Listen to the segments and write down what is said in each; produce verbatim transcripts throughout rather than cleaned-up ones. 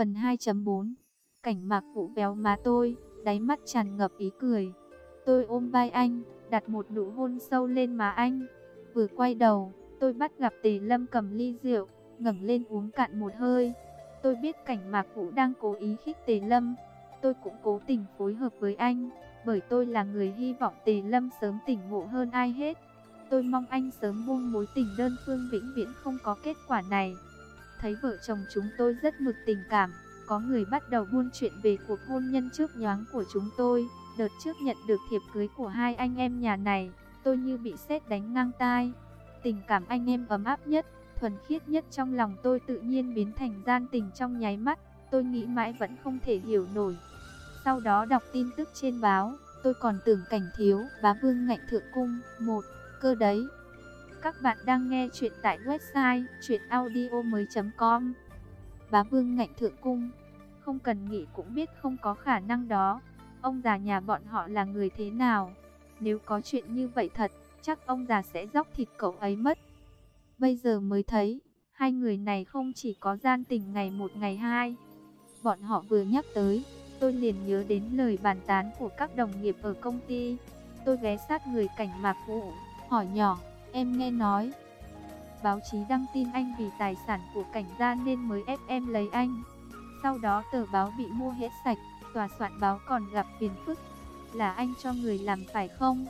Phần hai chấm bốn. Cảnh Mạc Vũ véo má tôi, đáy mắt tràn ngập ý cười. Tôi ôm vai anh, đặt một nụ hôn sâu lên má anh. Vừa quay đầu, tôi bắt gặp Tề Lâm cầm ly rượu, ngẩng lên uống cạn một hơi. Tôi biết Cảnh Mạc Vũ đang cố ý khích Tề Lâm. Tôi cũng cố tình phối hợp với anh, bởi tôi là người hy vọng Tề Lâm sớm tỉnh ngộ hơn ai hết. Tôi mong anh sớm buông mối tình đơn phương vĩnh viễn không có kết quả này. Thấy vợ chồng chúng tôi rất mực tình cảm, có người bắt đầu buôn chuyện về cuộc hôn nhân chớp nhoáng của chúng tôi. Đợt trước nhận được thiệp cưới của hai anh em nhà này, tôi như bị sét đánh ngang tai. Tình cảm anh em ấm áp nhất, thuần khiết nhất trong lòng tôi tự nhiên biến thành gian tình trong nháy mắt. Tôi nghĩ mãi vẫn không thể hiểu nổi. Sau đó đọc tin tức trên báo, tôi còn tưởng Cảnh thiếu bá vương ngạnh thượng cung một cơ đấy. Các bạn đang nghe chuyện tại website truyện audio mới chấm com. Bá vương ngạnh thượng cung, không cần nghĩ cũng biết không có khả năng đó. Ông già nhà bọn họ là người thế nào? Nếu có chuyện như vậy thật, chắc ông già sẽ dóc thịt cậu ấy mất. Bây giờ mới thấy, hai người này không chỉ có gian tình ngày một ngày hai. Bọn họ vừa nhắc tới, tôi liền nhớ đến lời bàn tán của các đồng nghiệp ở công ty. Tôi ghé sát người Cảnh Mạc Vũ, hỏi nhỏ, em nghe nói báo chí đăng tin anh vì tài sản của Cảnh gia nên mới ép em lấy anh. Sau đó tờ báo bị mua hết sạch, tòa soạn báo còn gặp phiền phức. Là anh cho người làm phải không?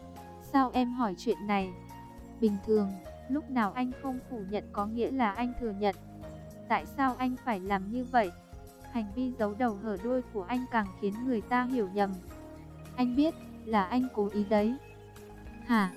Sao em hỏi chuyện này? Bình thường, lúc nào anh không phủ nhận có nghĩa là anh thừa nhận. Tại sao anh phải làm như vậy? Hành vi giấu đầu hở đuôi của anh càng khiến người ta hiểu nhầm. Anh biết, là anh cố ý đấy. Hả?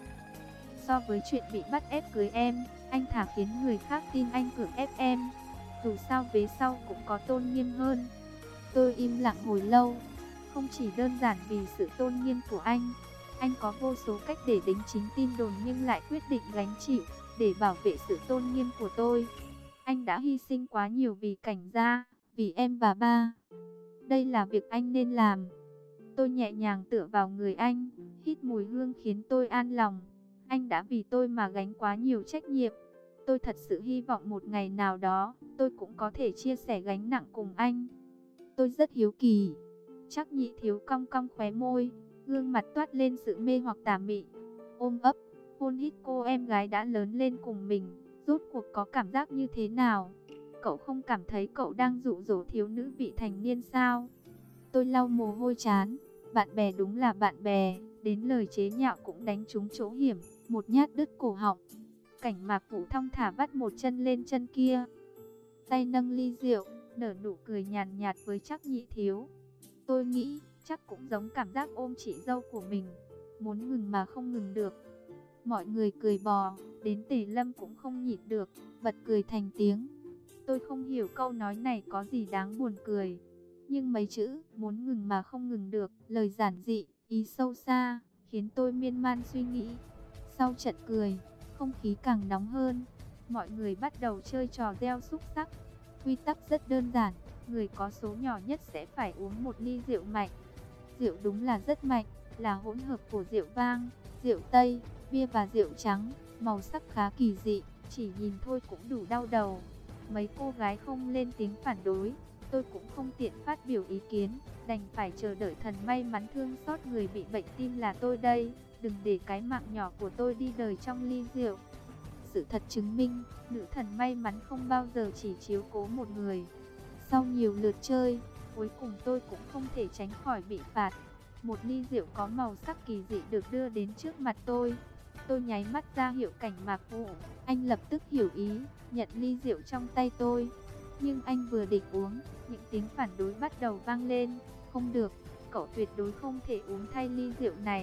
So với chuyện bị bắt ép cưới em, anh thà khiến người khác tin anh cưỡng ép em. Dù sao vế sau cũng có tôn nghiêm hơn. Tôi im lặng hồi lâu. Không chỉ đơn giản vì sự tôn nghiêm của anh. Anh có vô số cách để đính chính tin đồn nhưng lại quyết định gánh chịu, để bảo vệ sự tôn nghiêm của tôi. Anh đã hy sinh quá nhiều vì Cảnh gia, vì em và ba. Đây là việc anh nên làm. Tôi nhẹ nhàng tựa vào người anh, hít mùi hương khiến tôi an lòng. Anh đã vì tôi mà gánh quá nhiều trách nhiệm. Tôi thật sự hy vọng một ngày nào đó, tôi cũng có thể chia sẻ gánh nặng cùng anh. Tôi rất hiếu kỳ. Trác Nhị Thiếu cong cong khóe môi, gương mặt toát lên sự mê hoặc tà mị. Ôm ấp, hôn hít cô em gái đã lớn lên cùng mình, rốt cuộc có cảm giác như thế nào? Cậu không cảm thấy cậu đang dụ dỗ thiếu nữ vị thành niên sao? Tôi lau mồ hôi trán. Bạn bè đúng là bạn bè, đến lời chế nhạo cũng đánh trúng chỗ hiểm, một nhát đứt cổ họng. Cảnh Mạc Vũ thong thả vắt một chân lên chân kia, tay nâng ly rượu, nở nụ cười nhàn nhạt với Trác Nhị Thiếu. Tôi nghĩ, chắc cũng giống cảm giác ôm chị dâu của mình, muốn ngừng mà không ngừng được. Mọi người cười bò, đến Tề Lâm cũng không nhịn được, bật cười thành tiếng. Tôi không hiểu câu nói này có gì đáng buồn cười. Nhưng mấy chữ, muốn ngừng mà không ngừng được, lời giản dị, ý sâu xa, khiến tôi miên man suy nghĩ. Sau trận cười, không khí càng nóng hơn. Mọi người bắt đầu chơi trò gieo xúc xắc. Quy tắc rất đơn giản, người có số nhỏ nhất sẽ phải uống một ly rượu mạnh. Rượu đúng là rất mạnh, là hỗn hợp của rượu vang, rượu tây, bia và rượu trắng. Màu sắc khá kỳ dị, chỉ nhìn thôi cũng đủ đau đầu. Mấy cô gái không lên tiếng phản đối. Tôi cũng không tiện phát biểu ý kiến, đành phải chờ đợi thần may mắn thương xót người bị bệnh tim là tôi đây. Đừng để cái mạng nhỏ của tôi đi đời trong ly rượu. Sự thật chứng minh, nữ thần may mắn không bao giờ chỉ chiếu cố một người. Sau nhiều lượt chơi, cuối cùng tôi cũng không thể tránh khỏi bị phạt. Một ly rượu có màu sắc kỳ dị được đưa đến trước mặt tôi. Tôi nháy mắt ra hiệu Cảnh Mạc Vũ, anh lập tức hiểu ý, nhận ly rượu trong tay tôi. Nhưng anh vừa định uống, những tiếng phản đối bắt đầu vang lên. Không được, cậu tuyệt đối không thể uống thay ly rượu này.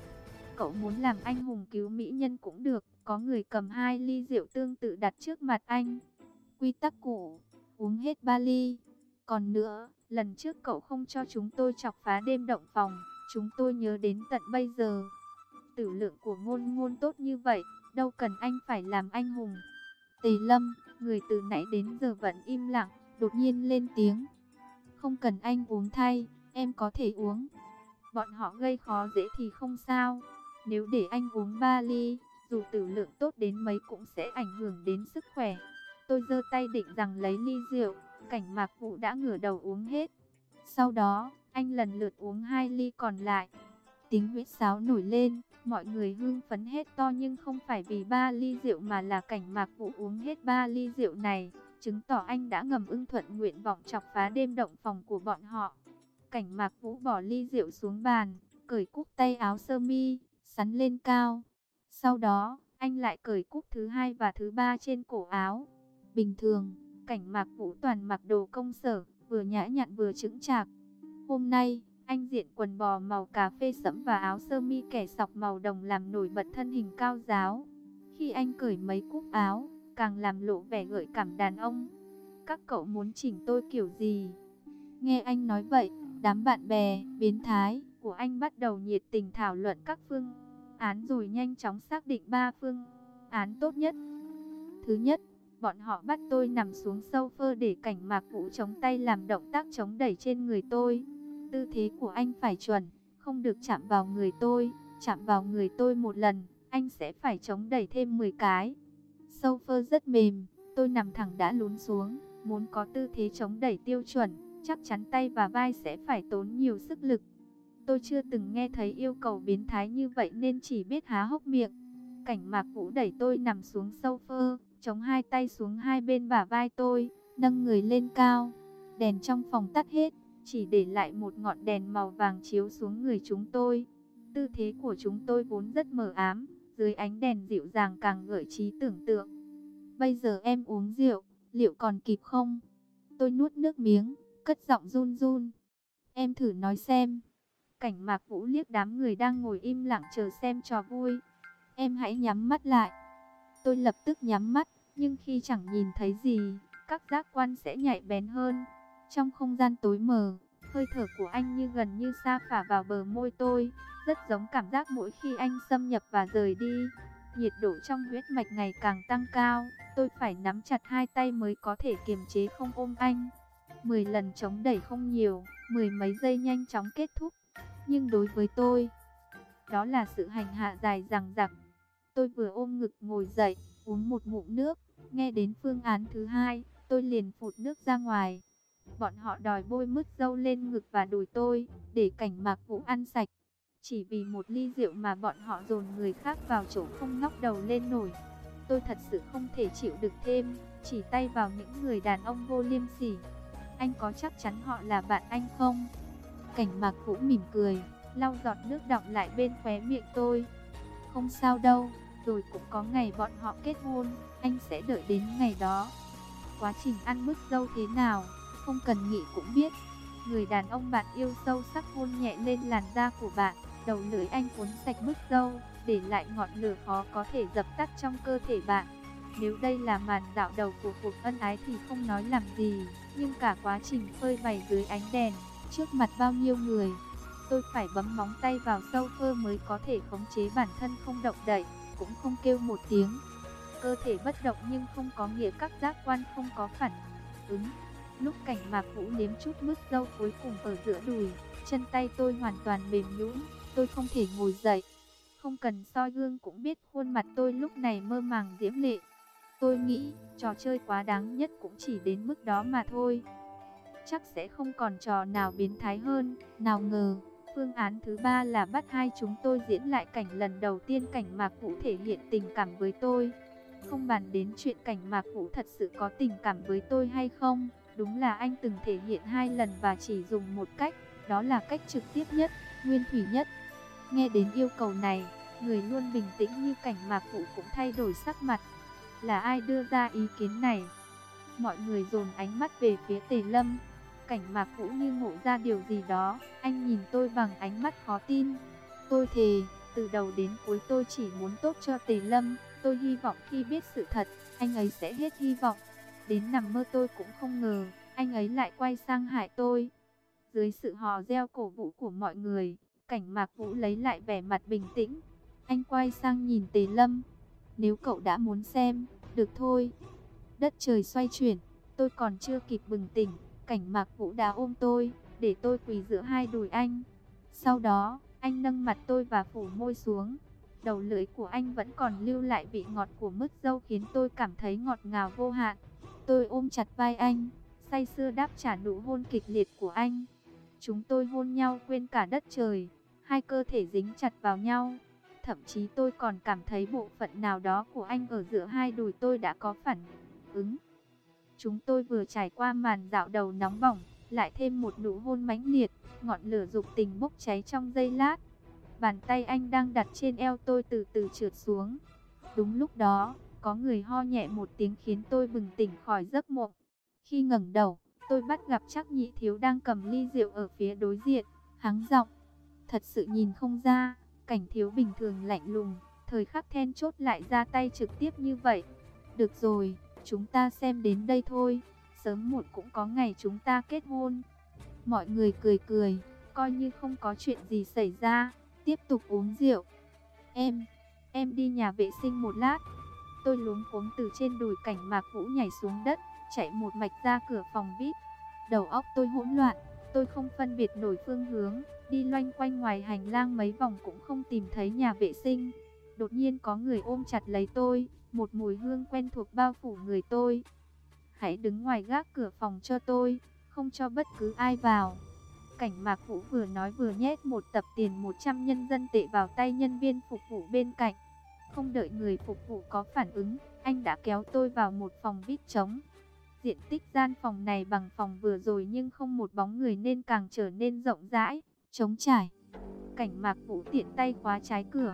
Cậu muốn làm anh hùng cứu mỹ nhân cũng được. Có người cầm hai ly rượu tương tự đặt trước mặt anh. Quy tắc cũ, uống hết ba ly. Còn nữa, lần trước cậu không cho chúng tôi chọc phá đêm động phòng, chúng tôi nhớ đến tận bây giờ. Tử lượng của Ngôn Ngôn tốt như vậy, đâu cần anh phải làm anh hùng. Tề Lâm, người từ nãy đến giờ vẫn im lặng, đột nhiên lên tiếng. Không cần anh uống thay, em có thể uống. Bọn họ gây khó dễ thì không sao. Nếu để anh uống ba ly, dù tử lượng tốt đến mấy cũng sẽ ảnh hưởng đến sức khỏe. Tôi giơ tay định rằng lấy ly rượu, Cảnh Mạc Vũ đã ngửa đầu uống hết. Sau đó, anh lần lượt uống hai ly còn lại. Tiếng huýt sáo nổi lên, mọi người hưng phấn hét to, nhưng không phải vì ba ly rượu mà là Cảnh Mạc Vũ uống hết ba ly rượu này, chứng tỏ anh đã ngầm ưng thuận nguyện vọng chọc phá đêm động phòng của bọn họ. Cảnh Mạc Vũ bỏ ly rượu xuống bàn, cởi cúc tay áo sơ mi, sắn lên cao. Sau đó, anh lại cởi cúc thứ hai và thứ ba trên cổ áo. Bình thường, Cảnh Mạc Vũ toàn mặc đồ công sở, vừa nhã nhặn vừa chững chạc. Hôm nay, anh diện quần bò màu cà phê sẫm và áo sơ mi kẻ sọc màu đồng làm nổi bật thân hình cao ráo. Khi anh cởi mấy cúc áo, càng làm lộ vẻ gợi cảm đàn ông. Các cậu muốn chỉnh tôi kiểu gì? Nghe anh nói vậy, đám bạn bè, biến thái của anh bắt đầu nhiệt tình thảo luận các phương án rồi nhanh chóng xác định ba phương án tốt nhất. Thứ nhất, bọn họ bắt tôi nằm xuống sofa để Cảnh Mạc Vũ chống tay làm động tác chống đẩy trên người tôi. Tư thế của anh phải chuẩn, không được chạm vào người tôi. Chạm vào người tôi một lần, anh sẽ phải chống đẩy thêm mười cái. Sofa rất mềm, tôi nằm thẳng đã lún xuống. Muốn có tư thế chống đẩy tiêu chuẩn, chắc chắn tay và vai sẽ phải tốn nhiều sức lực. Tôi chưa từng nghe thấy yêu cầu biến thái như vậy nên chỉ biết há hốc miệng. Cảnh Mạc Vũ đẩy tôi nằm xuống sofa, chống hai tay xuống hai bên bả vai tôi, nâng người lên cao. Đèn trong phòng tắt hết, chỉ để lại một ngọn đèn màu vàng chiếu xuống người chúng tôi. Tư thế của chúng tôi vốn rất mờ ám, dưới ánh đèn dịu dàng càng gợi trí tưởng tượng. Bây giờ em uống rượu, liệu còn kịp không? Tôi nuốt nước miếng, cất giọng run run. Em thử nói xem. Cảnh Mạc Vũ liếc đám người đang ngồi im lặng chờ xem trò vui. Em hãy nhắm mắt lại. Tôi lập tức nhắm mắt, nhưng khi chẳng nhìn thấy gì, các giác quan sẽ nhạy bén hơn. Trong không gian tối mờ, hơi thở của anh như gần như sa phả vào bờ môi tôi, rất giống cảm giác mỗi khi anh xâm nhập và rời đi. Nhiệt độ trong huyết mạch ngày càng tăng cao, tôi phải nắm chặt hai tay mới có thể kiềm chế không ôm anh. Mười lần chống đẩy không nhiều, mười mấy giây nhanh chóng kết thúc. Nhưng đối với tôi, đó là sự hành hạ dài dằng dặc. Tôi vừa ôm ngực ngồi dậy, uống một ngụm nước, nghe đến phương án thứ hai, tôi liền phụt nước ra ngoài. Bọn họ đòi bôi mứt dâu lên ngực và đùi tôi, để Cảnh Mạc Vũ ăn sạch. Chỉ vì một ly rượu mà bọn họ dồn người khác vào chỗ không ngóc đầu lên nổi. Tôi thật sự không thể chịu được thêm, chỉ tay vào những người đàn ông vô liêm sỉ. Anh có chắc chắn họ là bạn anh không? Cảnh Mạc Vũ mỉm cười, lau giọt nước đọng lại bên khóe miệng tôi. Không sao đâu, rồi cũng có ngày bọn họ kết hôn, anh sẽ đợi đến ngày đó. Quá trình ăn mứt dâu thế nào, không cần nghĩ cũng biết. Người đàn ông bạn yêu sâu sắc hôn nhẹ lên làn da của bạn, đầu lưỡi anh cuốn sạch mứt dâu, để lại ngọn lửa khó có thể dập tắt trong cơ thể bạn. Nếu đây là màn dạo đầu của cuộc ân ái thì không nói làm gì, nhưng cả quá trình phơi bày dưới ánh đèn, trước mặt bao nhiêu người, tôi phải bấm móng tay vào sofa mới có thể khống chế bản thân không động đậy, cũng không kêu một tiếng. Cơ thể bất động nhưng không có nghĩa các giác quan không có phản ứng. Lúc Cảnh Mạc Vũ liếm chút mứt dâu cuối cùng ở giữa đùi, chân tay tôi hoàn toàn mềm nhũn, tôi không thể ngồi dậy. Không cần soi gương cũng biết khuôn mặt tôi lúc này mơ màng diễm lệ. Tôi nghĩ, trò chơi quá đáng nhất cũng chỉ đến mức đó mà thôi. Chắc sẽ không còn trò nào biến thái hơn. Nào ngờ, phương án thứ ba là bắt hai chúng tôi diễn lại cảnh lần đầu tiên Cảnh Mạc Vũ thể hiện tình cảm với tôi. Không bàn đến chuyện Cảnh Mạc Vũ thật sự có tình cảm với tôi hay không, đúng là anh từng thể hiện hai lần và chỉ dùng một cách, đó là cách trực tiếp nhất, nguyên thủy nhất. Nghe đến yêu cầu này, người luôn bình tĩnh như Cảnh Mạc Vũ cũng thay đổi sắc mặt. Là ai đưa ra ý kiến này? Mọi người dồn ánh mắt về phía Tề Lâm. Cảnh Mạc Vũ như ngộ ra điều gì đó, anh nhìn tôi bằng ánh mắt khó tin. Tôi thề, từ đầu đến cuối tôi chỉ muốn tốt cho Tề Lâm. Tôi hy vọng khi biết sự thật, anh ấy sẽ hết hy vọng. Đến nằm mơ tôi cũng không ngờ, anh ấy lại quay sang hại tôi. Dưới sự hò reo cổ vũ của mọi người, Cảnh Mạc Vũ lấy lại vẻ mặt bình tĩnh. Anh quay sang nhìn Tề Lâm. Nếu cậu đã muốn xem, được thôi. Đất trời xoay chuyển, tôi còn chưa kịp bừng tỉnh, Cảnh Mạc Vũ đã ôm tôi, để tôi quỳ giữa hai đùi anh. Sau đó, anh nâng mặt tôi và phủ môi xuống. Đầu lưỡi của anh vẫn còn lưu lại vị ngọt của mứt dâu khiến tôi cảm thấy ngọt ngào vô hạn. Tôi ôm chặt vai anh, say sưa đáp trả nụ hôn kịch liệt của anh. Chúng tôi hôn nhau quên cả đất trời, hai cơ thể dính chặt vào nhau. Thậm chí tôi còn cảm thấy bộ phận nào đó của anh ở giữa hai đùi tôi đã có phản ứng. Chúng tôi vừa trải qua màn dạo đầu nóng bỏng, lại thêm một nụ hôn mãnh liệt, ngọn lửa dục tình bốc cháy trong giây lát. Bàn tay anh đang đặt trên eo tôi từ từ trượt xuống. Đúng lúc đó, có người ho nhẹ một tiếng khiến tôi bừng tỉnh khỏi giấc mộng. Khi ngẩng đầu, tôi bắt gặp Trác Nhị Thiếu đang cầm ly rượu ở phía đối diện, hắng giọng. Thật sự nhìn không ra, Cảnh Thiếu bình thường lạnh lùng, thời khắc then chốt lại ra tay trực tiếp như vậy. Được rồi, chúng ta xem đến đây thôi, sớm muộn cũng có ngày chúng ta kết hôn. Mọi người cười cười, coi như không có chuyện gì xảy ra, tiếp tục uống rượu. Em, em đi nhà vệ sinh một lát. Tôi luống cuống từ trên đùi Cảnh Mạc Vũ nhảy xuống đất, chạy một mạch ra cửa phòng vi ai pi. Đầu óc tôi hỗn loạn, tôi không phân biệt nổi phương hướng, đi loanh quanh ngoài hành lang mấy vòng cũng không tìm thấy nhà vệ sinh. Đột nhiên có người ôm chặt lấy tôi, một mùi hương quen thuộc bao phủ người tôi. Hãy đứng ngoài gác cửa phòng cho tôi, không cho bất cứ ai vào. Cảnh Mạc Vũ vừa nói vừa nhét một tập tiền một trăm nhân dân tệ vào tay nhân viên phục vụ bên cạnh. Không đợi người phục vụ có phản ứng, anh đã kéo tôi vào một phòng vi ai pi trống. Diện tích gian phòng này bằng phòng vừa rồi nhưng không một bóng người nên càng trở nên rộng rãi, trống trải. Cảnh Mạc Vũ tiện tay khóa trái cửa,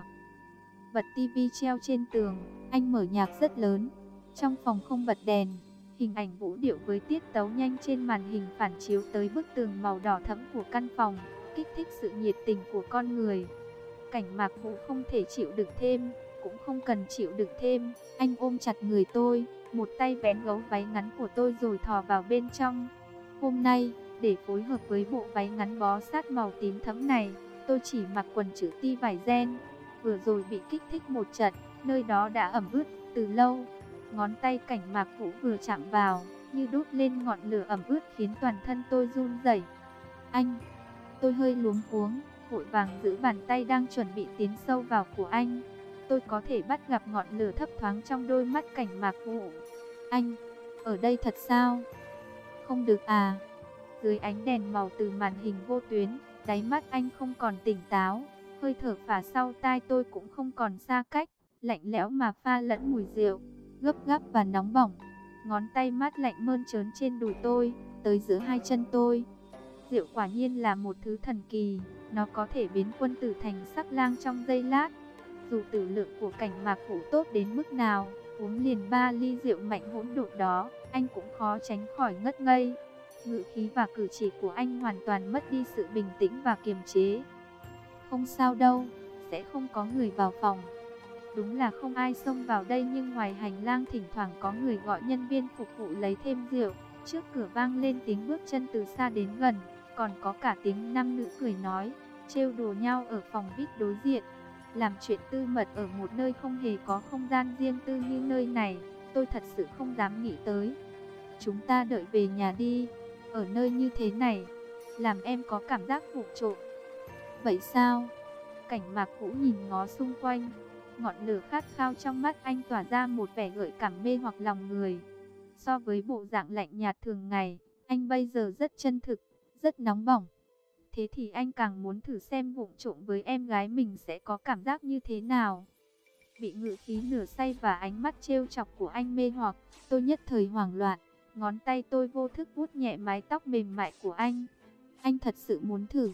bật tivi treo trên tường, anh mở nhạc rất lớn. Trong phòng không bật đèn, hình ảnh vũ điệu với tiết tấu nhanh trên màn hình phản chiếu tới bức tường màu đỏ thẫm của căn phòng, kích thích sự nhiệt tình của con người. Cảnh Mạc Vũ không thể chịu đựng thêm, cũng không cần chịu đựng thêm, anh ôm chặt người tôi, một tay vén gấu váy ngắn của tôi rồi thò vào bên trong. Hôm nay, để phối hợp với bộ váy ngắn bó sát màu tím thẫm này, tôi chỉ mặc quần chữ ti vải ren. Vừa rồi bị kích thích một trận, nơi đó đã ẩm ướt từ lâu. Ngón tay Cảnh Mạc Vũ vừa chạm vào, như đốt lên ngọn lửa ẩm ướt khiến toàn thân tôi run rẩy. Anh, tôi hơi luống cuống, vội vàng giữ bàn tay đang chuẩn bị tiến sâu vào của anh. Tôi có thể bắt gặp ngọn lửa thấp thoáng trong đôi mắt Cảnh Mạc Vũ. Anh, ở đây thật sao? Không được à? Dưới ánh đèn màu từ màn hình vô tuyến, đáy mắt anh không còn tỉnh táo. Hơi thở phả sau tai tôi cũng không còn xa cách, lạnh lẽo mà pha lẫn mùi rượu, gấp gáp và nóng bỏng. Ngón tay mát lạnh mơn trớn trên đùi tôi, tới giữa hai chân tôi. Rượu quả nhiên là một thứ thần kỳ, nó có thể biến quân tử thành sắc lang trong giây lát. Dù tử lượng của Cảnh Mạc Vũ tốt đến mức nào, uống liền ba ly rượu mạnh hỗn độn đó, anh cũng khó tránh khỏi ngất ngây. Ngữ khí và cử chỉ của anh hoàn toàn mất đi sự bình tĩnh và kiềm chế. Không sao đâu, sẽ không có người vào phòng. Đúng là không ai xông vào đây, nhưng ngoài hành lang thỉnh thoảng có người gọi nhân viên phục vụ lấy thêm rượu. Trước cửa vang lên tiếng bước chân từ xa đến gần, còn có cả tiếng nam nữ cười nói, trêu đùa nhau ở phòng vi ai pi đối diện. Làm chuyện tư mật ở một nơi không hề có không gian riêng tư như nơi này, tôi thật sự không dám nghĩ tới. Chúng ta đợi về nhà đi, ở nơi như thế này, làm em có cảm giác vụng trộm. Vậy sao? Cảnh Mạc Vũ nhìn ngó xung quanh, ngọn lửa khát khao trong mắt anh tỏa ra một vẻ gợi cảm mê hoặc lòng người. So với bộ dạng lạnh nhạt thường ngày, anh bây giờ rất chân thực, rất nóng bỏng. Thế thì anh càng muốn thử xem vụng trộm với em gái mình sẽ có cảm giác như thế nào. Bị ngữ khí nửa say và ánh mắt trêu chọc của anh mê hoặc, tôi nhất thời hoảng loạn. Ngón tay tôi vô thức vuốt nhẹ mái tóc mềm mại của anh. Anh thật sự muốn thử.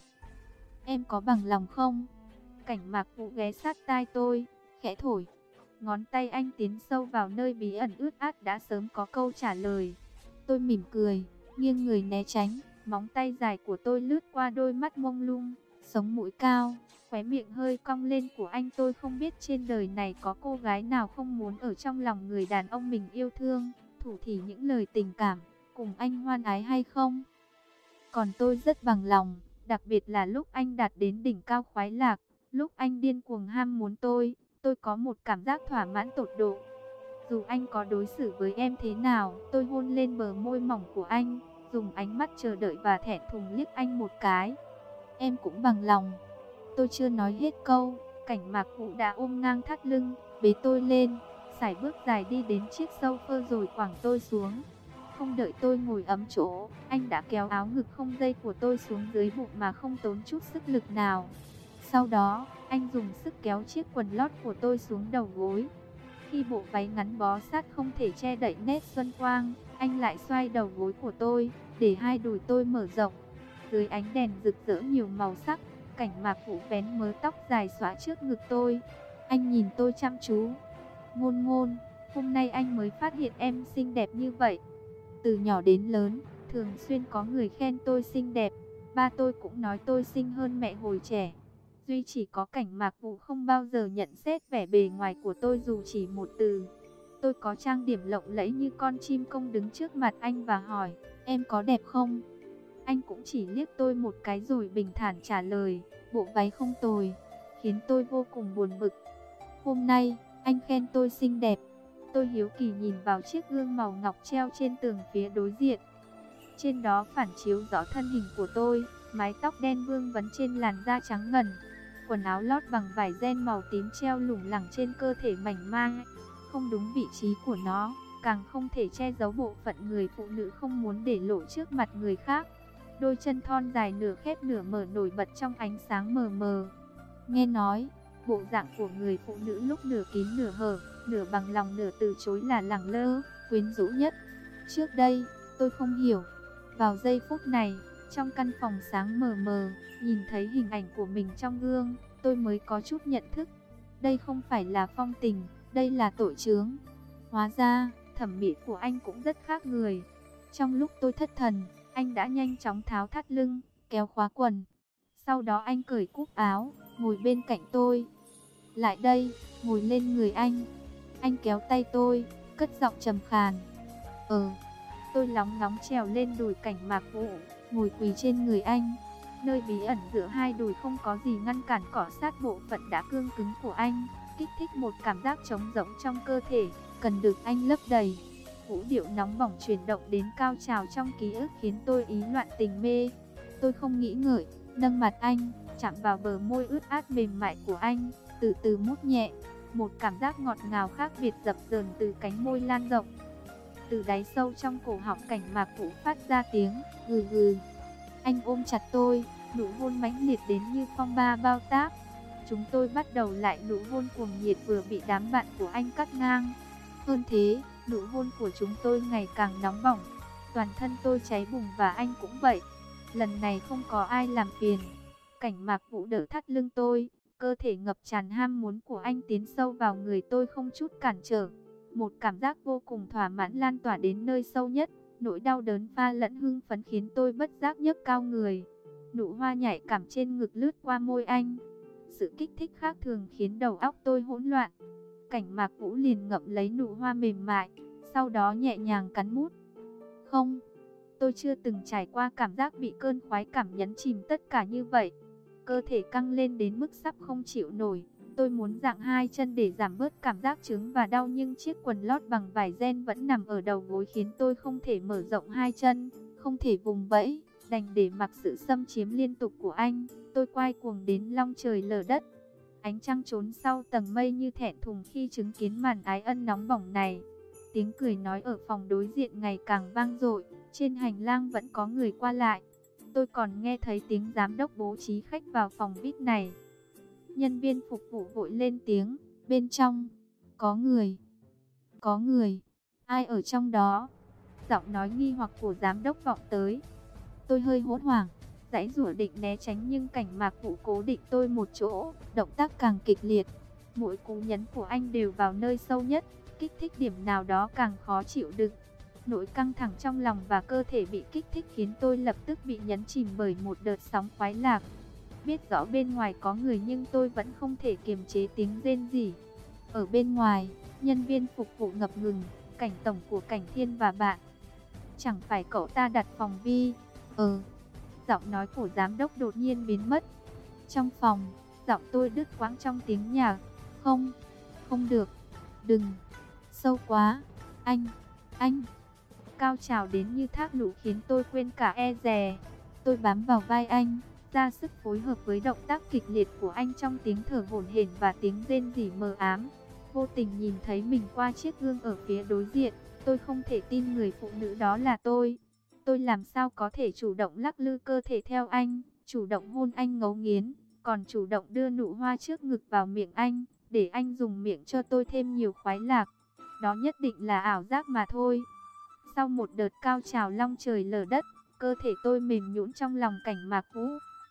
Em có bằng lòng không? Cảnh Mạc Vũ ghé sát tai tôi, khẽ thổi. Ngón tay anh tiến sâu vào nơi bí ẩn ướt át đã sớm có câu trả lời. Tôi mỉm cười, nghiêng người né tránh. Móng tay dài của tôi lướt qua đôi mắt mông lung, sống mũi cao, khóe miệng hơi cong lên của anh. Tôi không biết trên đời này có cô gái nào không muốn ở trong lòng người đàn ông mình yêu thương, thủ thỉ những lời tình cảm, cùng anh hoan ái hay không? Còn tôi rất bằng lòng, đặc biệt là lúc anh đạt đến đỉnh cao khoái lạc, lúc anh điên cuồng ham muốn tôi, tôi có một cảm giác thỏa mãn tột độ. Dù anh có đối xử với em thế nào, tôi hôn lên bờ môi mỏng của anh, dùng ánh mắt chờ đợi và thẹn thùng liếc anh một cái. Em cũng bằng lòng. Tôi chưa nói hết câu, Cảnh Mạc Vũ đã ôm ngang thắt lưng, bế tôi lên, sải bước dài đi đến chiếc sofa rồi quẳng tôi xuống. không đợi tôi ngồi ấm chỗ, anh đã kéo áo ngực không dây của tôi xuống dưới bụng mà không tốn chút sức lực nào. Sau đó, anh dùng sức kéo chiếc quần lót của tôi xuống đầu gối. Khi bộ váy ngắn bó sát không thể che đậy nét xuân quang, anh lại xoay đầu gối của tôi, để hai đùi tôi mở rộng. Dưới ánh đèn rực rỡ nhiều màu sắc, Cảnh Mạc Vũ vén mớ tóc dài xõa trước ngực tôi. Anh nhìn tôi chăm chú. Ngôn Ngôn, hôm nay anh mới phát hiện em xinh đẹp như vậy. Từ nhỏ đến lớn, thường xuyên có người khen tôi xinh đẹp. Ba tôi cũng nói tôi xinh hơn mẹ hồi trẻ. Duy chỉ có Cảnh Mạc Vũ không bao giờ nhận xét vẻ bề ngoài của tôi dù chỉ một từ. Tôi có trang điểm lộng lẫy như con chim công đứng trước mặt anh và hỏi, em có đẹp không? Anh cũng chỉ liếc tôi một cái rồi bình thản trả lời, bộ váy không tồi, khiến tôi vô cùng buồn bực. Hôm nay, anh khen tôi xinh đẹp. Tôi hiếu kỳ nhìn vào chiếc gương màu ngọc treo trên tường phía đối diện. Trên đó phản chiếu rõ thân hình của tôi, mái tóc đen vương vấn trên làn da trắng ngần. Quần áo lót bằng vải ren màu tím treo lủng lẳng trên cơ thể mảnh mai, không đúng vị trí của nó, càng không thể che giấu bộ phận người phụ nữ không muốn để lộ trước mặt người khác. Đôi chân thon dài nửa khép nửa mở nổi bật trong ánh sáng mờ mờ. Nghe nói, bộ dạng của người phụ nữ lúc nửa kín nửa hở, nửa bằng lòng nửa từ chối là lẳng lơ, quyến rũ nhất. Trước đây, tôi không hiểu. Vào giây phút này, trong căn phòng sáng mờ mờ, nhìn thấy hình ảnh của mình trong gương, tôi mới có chút nhận thức. Đây không phải là phong tình, đây là tội chướng. Hóa ra, thẩm mỹ của anh cũng rất khác người. Trong lúc tôi thất thần, anh đã nhanh chóng tháo thắt lưng, kéo khóa quần. Sau đó anh cởi cúc áo, ngồi bên cạnh tôi. Lại đây, ngồi lên người anh. Anh kéo tay tôi, cất giọng trầm khàn. Ờ, tôi lóng ngóng trèo lên đùi Cảnh Mạc Vũ, ngồi quỳ trên người anh. Nơi bí ẩn giữa hai đùi không có gì ngăn cản cọ sát bộ phận đã cương cứng của anh, kích thích một cảm giác trống rỗng trong cơ thể, cần được anh lấp đầy. Vũ điệu nóng bỏng chuyển động đến cao trào trong ký ức khiến tôi ý loạn tình mê. Tôi không nghĩ ngợi, nâng mặt anh, chạm vào bờ môi ướt át mềm mại của anh, từ từ mút nhẹ. Một cảm giác ngọt ngào khác biệt dập dờn từ cánh môi lan rộng. Từ đáy sâu trong cổ họng Cảnh Mạc Vũ phát ra tiếng gừ gừ. Anh ôm chặt tôi, nụ hôn mãnh liệt đến như phong ba bao táp. Chúng tôi bắt đầu lại nụ hôn cuồng nhiệt vừa bị đám bạn của anh cắt ngang. Hơn thế, nụ hôn của chúng tôi ngày càng nóng bỏng. Toàn thân tôi cháy bùng và anh cũng vậy. Lần này không có ai làm phiền. Cảnh Mạc Vũ đỡ thắt lưng tôi, cơ thể ngập tràn ham muốn của anh tiến sâu vào người tôi không chút cản trở. Một cảm giác vô cùng thỏa mãn lan tỏa đến nơi sâu nhất. Nỗi đau đớn pha lẫn hưng phấn khiến tôi bất giác nhấc cao người. Nụ hoa nhạy cảm trên ngực lướt qua môi anh. Sự kích thích khác thường khiến đầu óc tôi hỗn loạn. Cảnh Mạc Vũ liền ngậm lấy nụ hoa mềm mại, sau đó nhẹ nhàng cắn mút. Không, tôi chưa từng trải qua cảm giác bị cơn khoái cảm nhấn chìm tất cả như vậy. Cơ thể căng lên đến mức sắp không chịu nổi. Tôi muốn dạng hai chân để giảm bớt cảm giác chướng và đau, nhưng chiếc quần lót bằng vải ren vẫn nằm ở đầu gối khiến tôi không thể mở rộng hai chân, không thể vùng vẫy, đành để mặc sự xâm chiếm liên tục của anh. Tôi quay cuồng đến long trời lở đất. Ánh trăng trốn sau tầng mây như thẹn thùng khi chứng kiến màn ái ân nóng bỏng này. Tiếng cười nói ở phòng đối diện ngày càng vang dội, trên hành lang vẫn có người qua lại. Tôi còn nghe thấy tiếng giám đốc bố trí khách vào phòng vê i pê này. Nhân viên phục vụ vội lên tiếng, bên trong, có người, có người, ai ở trong đó? Giọng nói nghi hoặc của giám đốc vọng tới. Tôi hơi hốt hoảng, giãy giụa định né tránh nhưng Cảnh Mạc Vũ cố định tôi một chỗ, động tác càng kịch liệt. Mỗi cú nhấn của anh đều vào nơi sâu nhất, kích thích điểm nào đó càng khó chịu đựng. Nỗi căng thẳng trong lòng và cơ thể bị kích thích khiến tôi lập tức bị nhấn chìm bởi một đợt sóng khoái lạc. Biết rõ bên ngoài có người nhưng tôi vẫn không thể kiềm chế tiếng rên rỉ. Ở bên ngoài, nhân viên phục vụ ngập ngừng, Cảnh tổng của Cảnh Thiên và bạn. Chẳng phải cậu ta đặt phòng vi? Ừ. Giọng nói của giám đốc đột nhiên biến mất. Trong phòng, giọng tôi đứt quãng trong tiếng nhạc. Không, không được, đừng, sâu quá, anh, anh. Cao trào đến như thác lũ khiến tôi quên cả e dè. Tôi bám vào vai anh, ra sức phối hợp với động tác kịch liệt của anh trong tiếng thở hổn hển và tiếng rên rỉ mờ ám. Vô tình nhìn thấy mình qua chiếc gương ở phía đối diện, Tôi không thể tin người phụ nữ đó là tôi. Tôi làm sao có thể chủ động lắc lư cơ thể theo anh, chủ động hôn anh ngấu nghiến, còn chủ động đưa nụ hoa trước ngực vào miệng anh, để anh dùng miệng cho tôi thêm nhiều khoái lạc. Đó nhất định là ảo giác mà thôi. Sau một đợt cao trào long trời lở đất, cơ thể tôi mềm nhũn trong lòng Cảnh Mạc Vũ.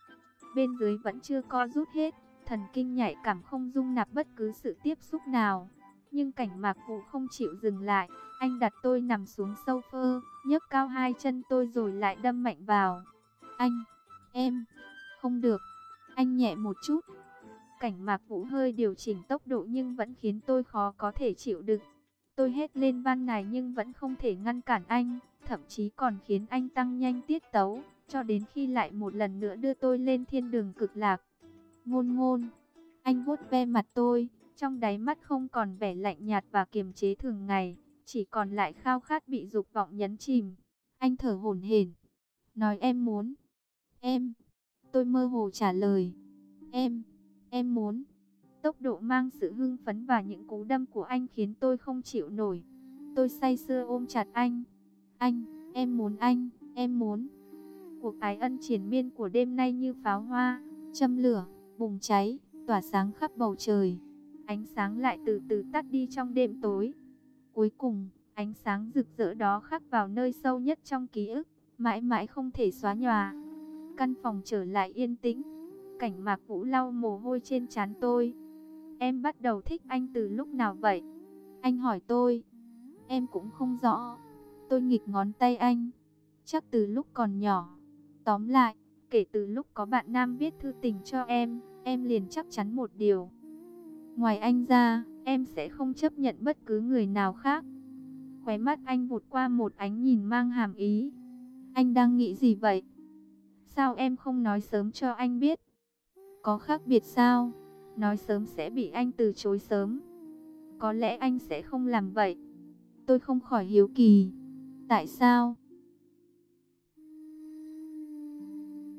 Bên dưới vẫn chưa co rút hết, thần kinh nhạy cảm không dung nạp bất cứ sự tiếp xúc nào. Nhưng Cảnh Mạc Vũ không chịu dừng lại, anh đặt tôi nằm xuống sofa, nhấc cao hai chân tôi rồi lại đâm mạnh vào. Anh, em, không được, anh nhẹ một chút. Cảnh Mạc Vũ hơi điều chỉnh tốc độ nhưng vẫn khiến tôi khó có thể chịu đựng. Tôi hét lên van nài nhưng vẫn không thể ngăn cản anh, thậm chí còn khiến anh tăng nhanh tiết tấu, cho đến khi lại một lần nữa đưa tôi lên thiên đường cực lạc. Ngôn ngôn, anh vuốt ve mặt tôi, trong đáy mắt không còn vẻ lạnh nhạt và kiềm chế thường ngày, chỉ còn lại khao khát bị dục vọng nhấn chìm. Anh thở hổn hển, nói em muốn. Em, tôi mơ hồ trả lời. Em, em muốn. Tốc độ mang sự hưng phấn và những cú đâm của anh khiến tôi không chịu nổi. Tôi say sưa ôm chặt anh. Anh, em muốn anh, em muốn. Cuộc ái ân triền miên của đêm nay như pháo hoa, châm lửa, bùng cháy, tỏa sáng khắp bầu trời. Ánh sáng lại từ từ tắt đi trong đêm tối. Cuối cùng, ánh sáng rực rỡ đó khắc vào nơi sâu nhất trong ký ức, mãi mãi không thể xóa nhòa. Căn phòng trở lại yên tĩnh. Cảnh Mạc Vũ lau mồ hôi trên trán tôi. Em bắt đầu thích anh từ lúc nào vậy? Anh hỏi tôi. Em cũng không rõ. Tôi nghịch ngón tay anh. Chắc từ lúc còn nhỏ. Tóm lại, kể từ lúc có bạn nam viết thư tình cho em, em liền chắc chắn một điều. Ngoài anh ra, em sẽ không chấp nhận bất cứ người nào khác. Khóe mắt anh vụt qua một ánh nhìn mang hàm ý. Anh đang nghĩ gì vậy? Sao em không nói sớm cho anh biết? Có khác biệt sao? Nói sớm sẽ bị anh từ chối sớm. Có lẽ anh sẽ không làm vậy. Tôi không khỏi hiếu kỳ. Tại sao?